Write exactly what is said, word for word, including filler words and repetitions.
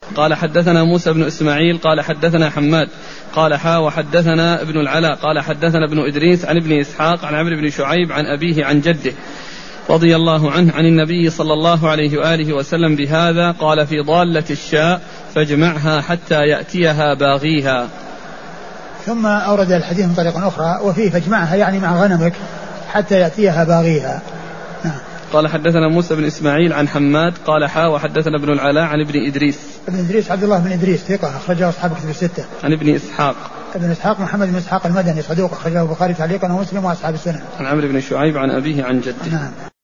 قال حدثنا موسى بن إسماعيل قال حدثنا حماد قال حا وحدثنا ابن العلاء قال حدثنا ابن إدريس عن ابن إسحاق عن عمرو بن شعيب عن أبيه عن جده رضي الله عنه عن النبي صلى الله عليه وآله وسلم بهذا قال في ضالة الشاء فاجمعها حتى يأتيها باغيها. ثم أورد الحديث من طريق أخرى وفيه فاجمعها يعني مع غنمك حتى يأتيها باغيها. قال حدثنا موسى بن إسماعيل عن حماد قال حا وحدثنا ابن العلاء عن ابن إدريس ابن إدريس عبد الله بن إدريس ثقة أخرجه أصحاب كتب الستة. عن ابن إسحاق ابن إسحاق محمد بن إسحاق المدني صدوق أخرجه البخاري تعليقا ومسلم وأصحاب السنن. عن عمرو بن شعيب عن أبيه عن جده. نعم.